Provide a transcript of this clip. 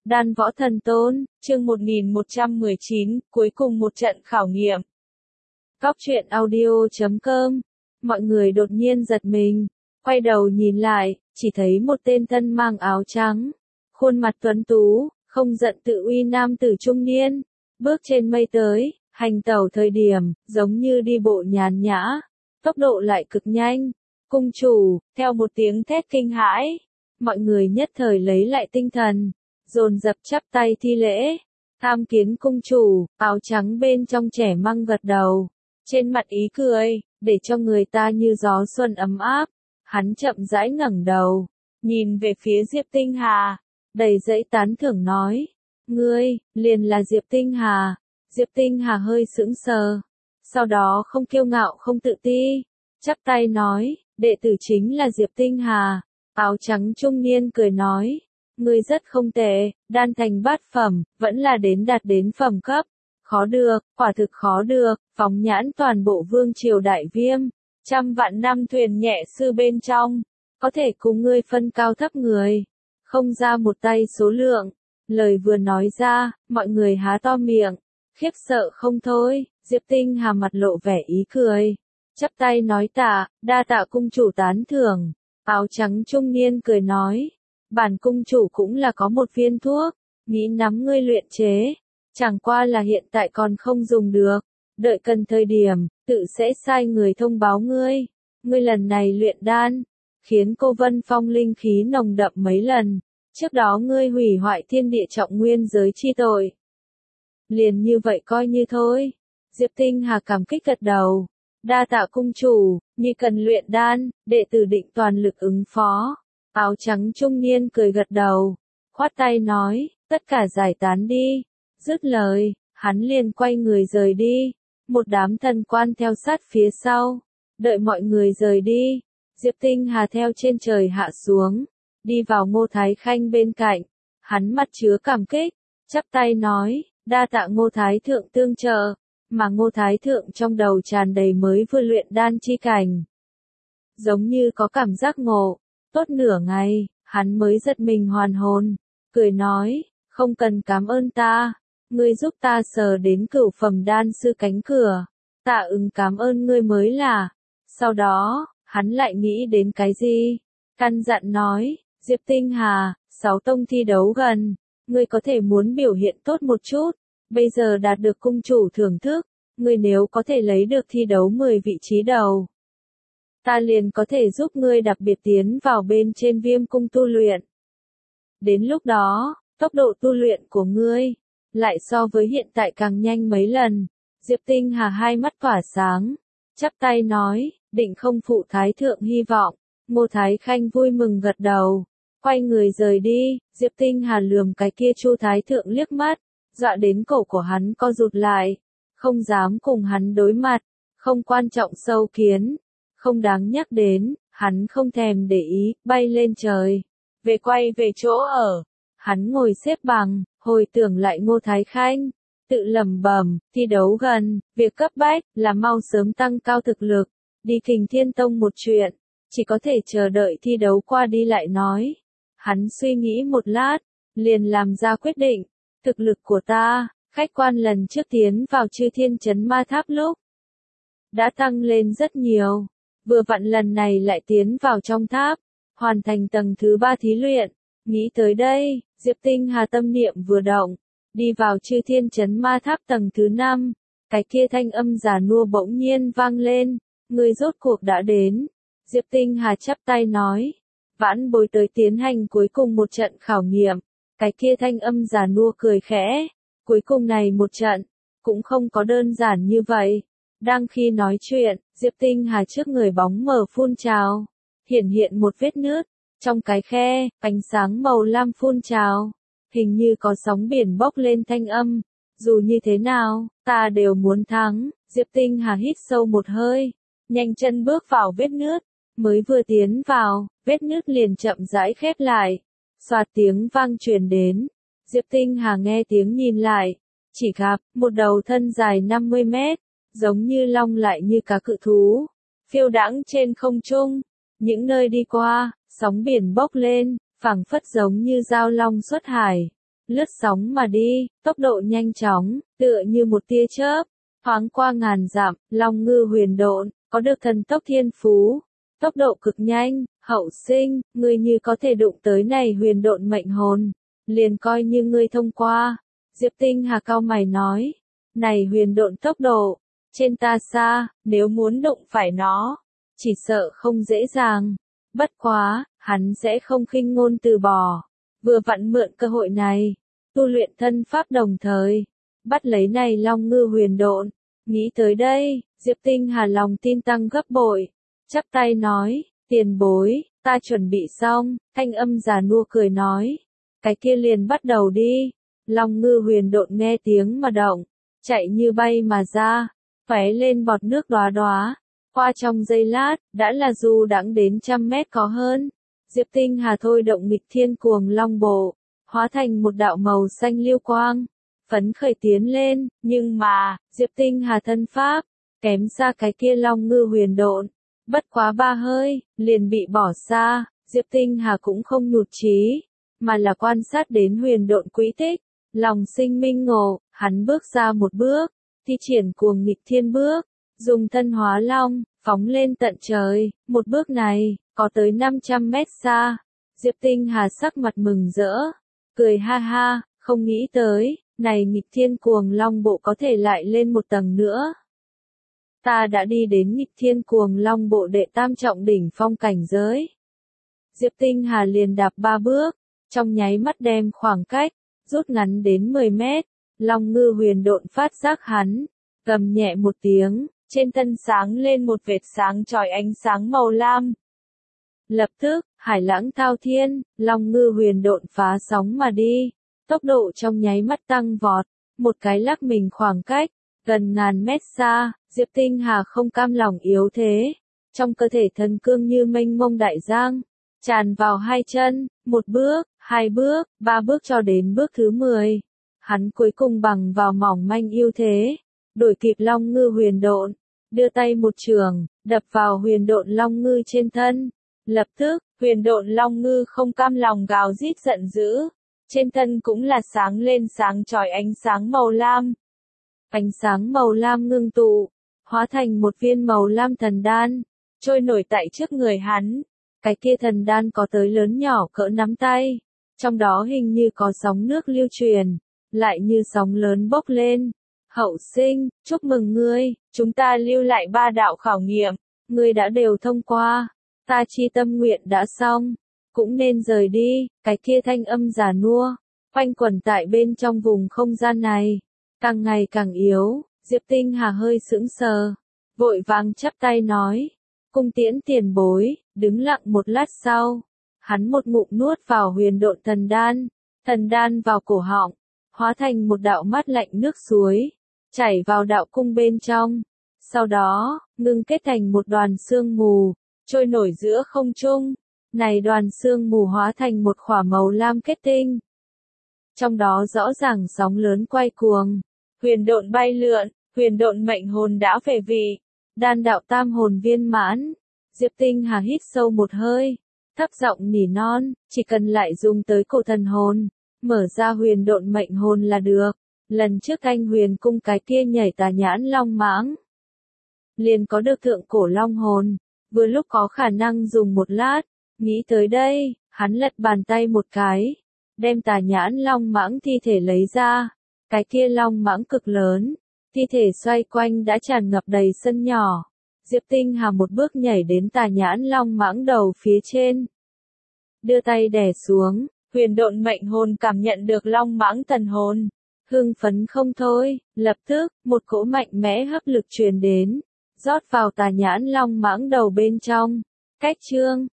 Đan võ thần tôn, chương 1119, cuối cùng một trận khảo nghiệm. Cóc truyện audio.com. Mọi người đột nhiên giật mình, quay đầu nhìn lại, chỉ thấy một tên thân mang áo trắng, khuôn mặt tuấn tú, không giận tự uy nam tử trung niên, bước trên mây tới, hành tẩu thời điểm, giống như đi bộ nhàn nhã, tốc độ lại cực nhanh. Cung chủ, theo một tiếng thét kinh hãi, mọi người nhất thời lấy lại tinh thần, dồn dập chắp tay thi lễ. Tham kiến cung chủ, áo trắng bên trong trẻ măng gật đầu, trên mặt ý cười, để cho người ta như gió xuân ấm áp. Hắn chậm rãi ngẩng đầu, nhìn về phía Diệp Tinh Hà, đầy dẫy tán thưởng nói, ngươi, liền là Diệp Tinh Hà. Diệp Tinh Hà hơi sững sờ, sau đó không kiêu ngạo không tự ti, chắp tay nói, đệ tử chính là Diệp Tinh Hà. Áo trắng trung niên cười nói, ngươi rất không tệ, đan thành bát phẩm, vẫn là đạt đến phẩm cấp. Khó được, quả thực khó được, phóng nhãn toàn bộ vương triều đại viêm, trăm vạn năm thuyền nhẹ sư bên trong, có thể cùng ngươi phân cao thấp người, không ra một tay số lượng. Lời vừa nói ra, mọi người há to miệng, khiếp sợ không thôi. Diệp Tinh Hà mặt lộ vẻ ý cười, chắp tay nói đa tạ cung chủ tán thưởng. Áo trắng trung niên cười nói, bản cung chủ cũng là có một viên thuốc, nghĩ nắm ngươi luyện chế, chẳng qua là hiện tại còn không dùng được, đợi cần thời điểm, tự sẽ sai người thông báo ngươi. Ngươi lần này luyện đan, khiến cô Vân Phong linh khí nồng đậm mấy lần, trước đó ngươi hủy hoại thiên địa trọng nguyên giới chi tội. Liền như vậy coi như thôi. Diệp Tinh Hà cảm kích gật đầu, đa tạ cung chủ, như cần luyện đan, đệ tử định toàn lực ứng phó. Áo trắng trung niên cười gật đầu, khoát tay nói, tất cả giải tán đi. Dứt lời, hắn liền quay người rời đi, một đám thần quan theo sát phía sau. Đợi mọi người rời đi, Diệp Tinh Hà theo trên trời hạ xuống, đi vào Ngô Thái Khanh bên cạnh, hắn mặt chứa cảm kích, chắp tay nói, đa tạ Ngô Thái Thượng tương trợ, mà Ngô Thái Thượng trong đầu tràn đầy mới vừa luyện đan chi cảnh. Giống như có cảm giác ngộ, tốt nửa ngày, hắn mới giật mình hoàn hồn, cười nói, không cần cảm ơn ta, ngươi giúp ta sờ đến cửu phẩm đan sư cánh cửa, ta ứng cảm ơn ngươi mới là. Sau đó, hắn lại nghĩ đến cái gì? Căn dặn nói, Diệp Tinh Hà, 6 tông thi đấu gần, ngươi có thể muốn biểu hiện tốt một chút, bây giờ đạt được cung chủ thưởng thức, ngươi nếu có thể lấy được thi đấu 10 vị trí đầu, ta liền có thể giúp ngươi đặc biệt tiến vào bên trên Viêm cung tu luyện. Đến lúc đó, tốc độ tu luyện của ngươi lại so với hiện tại càng nhanh mấy lần. Diệp Tinh Hà hai mắt tỏa sáng, chắp tay nói, định không phụ Thái Thượng hy vọng. Ngô Thái Khanh vui mừng gật đầu, quay người rời đi. Diệp Tinh Hà lườm cái kia Chu Thái Thượng liếc mắt, dọa đến cổ của hắn co rụt lại, không dám cùng hắn đối mặt. Không quan trọng sâu kiến, không đáng nhắc đến, hắn không thèm để ý, bay lên trời, quay về chỗ ở. Hắn ngồi xếp bằng, hồi tưởng lại Ngô Thái Khanh, tự lẩm bẩm, thi đấu gần, việc cấp bách là mau sớm tăng cao thực lực, đi Kình Thiên Tông một chuyện, chỉ có thể chờ đợi thi đấu qua đi lại nói. Hắn suy nghĩ một lát, liền làm ra quyết định, thực lực của ta, khách quan lần trước tiến vào Chư Thiên Chấn Ma Tháp lúc đã tăng lên rất nhiều, vừa vặn lần này lại tiến vào trong tháp, hoàn thành tầng thứ 3 thí luyện. Nghĩ tới đây, Diệp Tinh Hà tâm niệm vừa động, đi vào Chư Thiên Chấn Ma Tháp tầng thứ 5, cái kia thanh âm già nua bỗng nhiên vang lên, người rốt cuộc đã đến. Diệp Tinh Hà chắp tay nói, vãn bối tới tiến hành cuối cùng một trận khảo nghiệm. Cái kia thanh âm già nua cười khẽ, cuối cùng này một trận, cũng không có đơn giản như vậy. Đang khi nói chuyện, Diệp Tinh Hà trước người bóng mờ phun trào, hiện một vết nứt, trong cái khe, ánh sáng màu lam phun trào, hình như có sóng biển bốc lên thanh âm, dù như thế nào, ta đều muốn thắng. Diệp Tinh Hà hít sâu một hơi, nhanh chân bước vào vết nứt, mới vừa tiến vào, vết nứt liền chậm rãi khép lại, xoạt tiếng vang truyền đến. Diệp Tinh Hà nghe tiếng nhìn lại, chỉ gặp một đầu thân dài 50 mét, giống như long lại như cá cự thú, phiêu đãng trên không trung. Những nơi đi qua, sóng biển bốc lên, phảng phất giống như dao long xuất hải. lướt sóng mà đi, tốc độ nhanh chóng, tựa như một tia chớp, thoáng qua ngàn dặm. Long ngư huyền độn, có được thần tốc thiên phú, tốc độ cực nhanh, hậu sinh, ngươi như có thể đụng tới này huyền độn mệnh hồn, liền coi như ngươi thông qua. Diệp Tinh Hà cau mày nói, này huyền độn tốc độ, trên ta xa, nếu muốn đụng phải nó, chỉ sợ không dễ dàng. Bất quá, hắn sẽ không khinh ngôn từ bỏ, vừa vặn mượn cơ hội này, tu luyện thân pháp đồng thời, bắt lấy này long ngư huyền độn. Nghĩ tới đây, Diệp Tinh Hà lòng tin tăng gấp bội, chắp tay nói, tiền bối, ta chuẩn bị xong. Thanh âm già nua cười nói, cái kia liền bắt đầu đi. Long ngư huyền độn nghe tiếng mà động, chạy như bay mà ra, phóe lên bọt nước đóa đóa. Qua trong giây lát, đã là du đãng đến 100 mét có hơn. Diệp Tinh Hà thôi động nghịch thiên cuồng long bộ, hóa thành một đạo màu xanh lưu quang, phấn khởi tiến lên. Nhưng mà, Diệp Tinh Hà thân pháp, kém xa cái kia long ngư huyền độn. Bất quá 3 hơi, liền bị bỏ xa. Diệp Tinh Hà cũng không nhụt chí, mà là quan sát đến huyền độn quỹ tích. Lòng sinh minh ngộ, hắn bước ra một bước, thi triển cuồng nghịch thiên bước, dùng thân hóa long, phóng lên tận trời. Một bước này, có tới 500 mét xa. Diệp Tinh Hà sắc mặt mừng rỡ, cười ha ha, không nghĩ tới, này nghịch thiên cuồng long bộ có thể lại lên một tầng nữa. Ta đã đi đến nghịch thiên cuồng long bộ đệ tam trọng đỉnh phong cảnh giới. Diệp Tinh Hà liền đạp 3 bước, trong nháy mắt đem khoảng cách rút ngắn đến 10 mét. Long ngư huyền độn phát giác hắn, gầm nhẹ một tiếng, trên thân sáng lên một vệt sáng chói ánh sáng màu lam. Lập tức, hải lãng thao thiên, long ngư huyền độn phá sóng mà đi, tốc độ trong nháy mắt tăng vọt, một cái lắc mình khoảng cách gần ngàn mét xa. Diệp Tinh Hà không cam lòng yếu thế, trong cơ thể thần cương như mênh mông đại giang, tràn vào 2 chân, 1 bước, 2 bước, 3 bước cho đến bước thứ 10. Hắn cuối cùng bằng vào mỏng manh ưu thế, đuổi kịp long ngư huyền độn, đưa tay một chưởng, đập vào huyền độn long ngư trên thân. Lập tức, huyền độn long ngư không cam lòng gào rít giận dữ, trên thân cũng là sáng lên sáng chói ánh sáng màu lam. Ánh sáng màu lam ngưng tụ, hóa thành một viên màu lam thần đan, trôi nổi tại trước người hắn. Cái kia thần đan có tới lớn nhỏ cỡ nắm tay, trong đó hình như có sóng nước lưu truyền, lại như sóng lớn bốc lên. Hậu sinh, chúc mừng ngươi, chúng ta lưu lại 3 đạo khảo nghiệm, ngươi đã đều thông qua, ta chi tâm nguyện đã xong, cũng nên rời đi. Cái kia thanh âm già nua, quanh quẩn tại bên trong vùng không gian này, càng ngày càng yếu. Diệp Tinh Hà hơi sững sờ, vội vàng chắp tay nói, cung tiễn tiền bối. Đứng lặng một lát sau, hắn một ngụm nuốt vào huyền độn thần đan vào cổ họng, hóa thành một đạo mát lạnh nước suối, chảy vào đạo cung bên trong. Sau đó, ngưng kết thành một đoàn sương mù, trôi nổi giữa không trung. Này đoàn sương mù hóa thành một khỏa màu lam kết tinh. Trong đó rõ ràng sóng lớn quay cuồng, huyền độn bay lượn, huyền độn mệnh hồn đã về vị, đan đạo tam hồn viên mãn. Diệp Tinh Hà hít sâu một hơi, thấp giọng nỉ non, chỉ cần lại dùng tới cổ thần hồn, mở ra huyền độn mệnh hồn là được. Lần trước anh huyền cung cái kia nhảy tà nhãn long mãng, liền có được thượng cổ long hồn, vừa lúc có khả năng dùng một lát. Nghĩ tới đây, hắn lật bàn tay một cái, đem tà nhãn long mãng thi thể lấy ra. Cái kia long mãng cực lớn, thi thể xoay quanh đã tràn ngập đầy sân nhỏ. Diệp Tinh Hà một bước nhảy đến tà nhãn long mãng đầu phía trên, đưa tay đè xuống. Huyền độn mệnh hồn cảm nhận được long mãng thần hồn, hưng phấn không thôi. Lập tức, một cỗ mạnh mẽ hấp lực truyền đến, rót vào tà nhãn long mãng đầu bên trong. Cách chương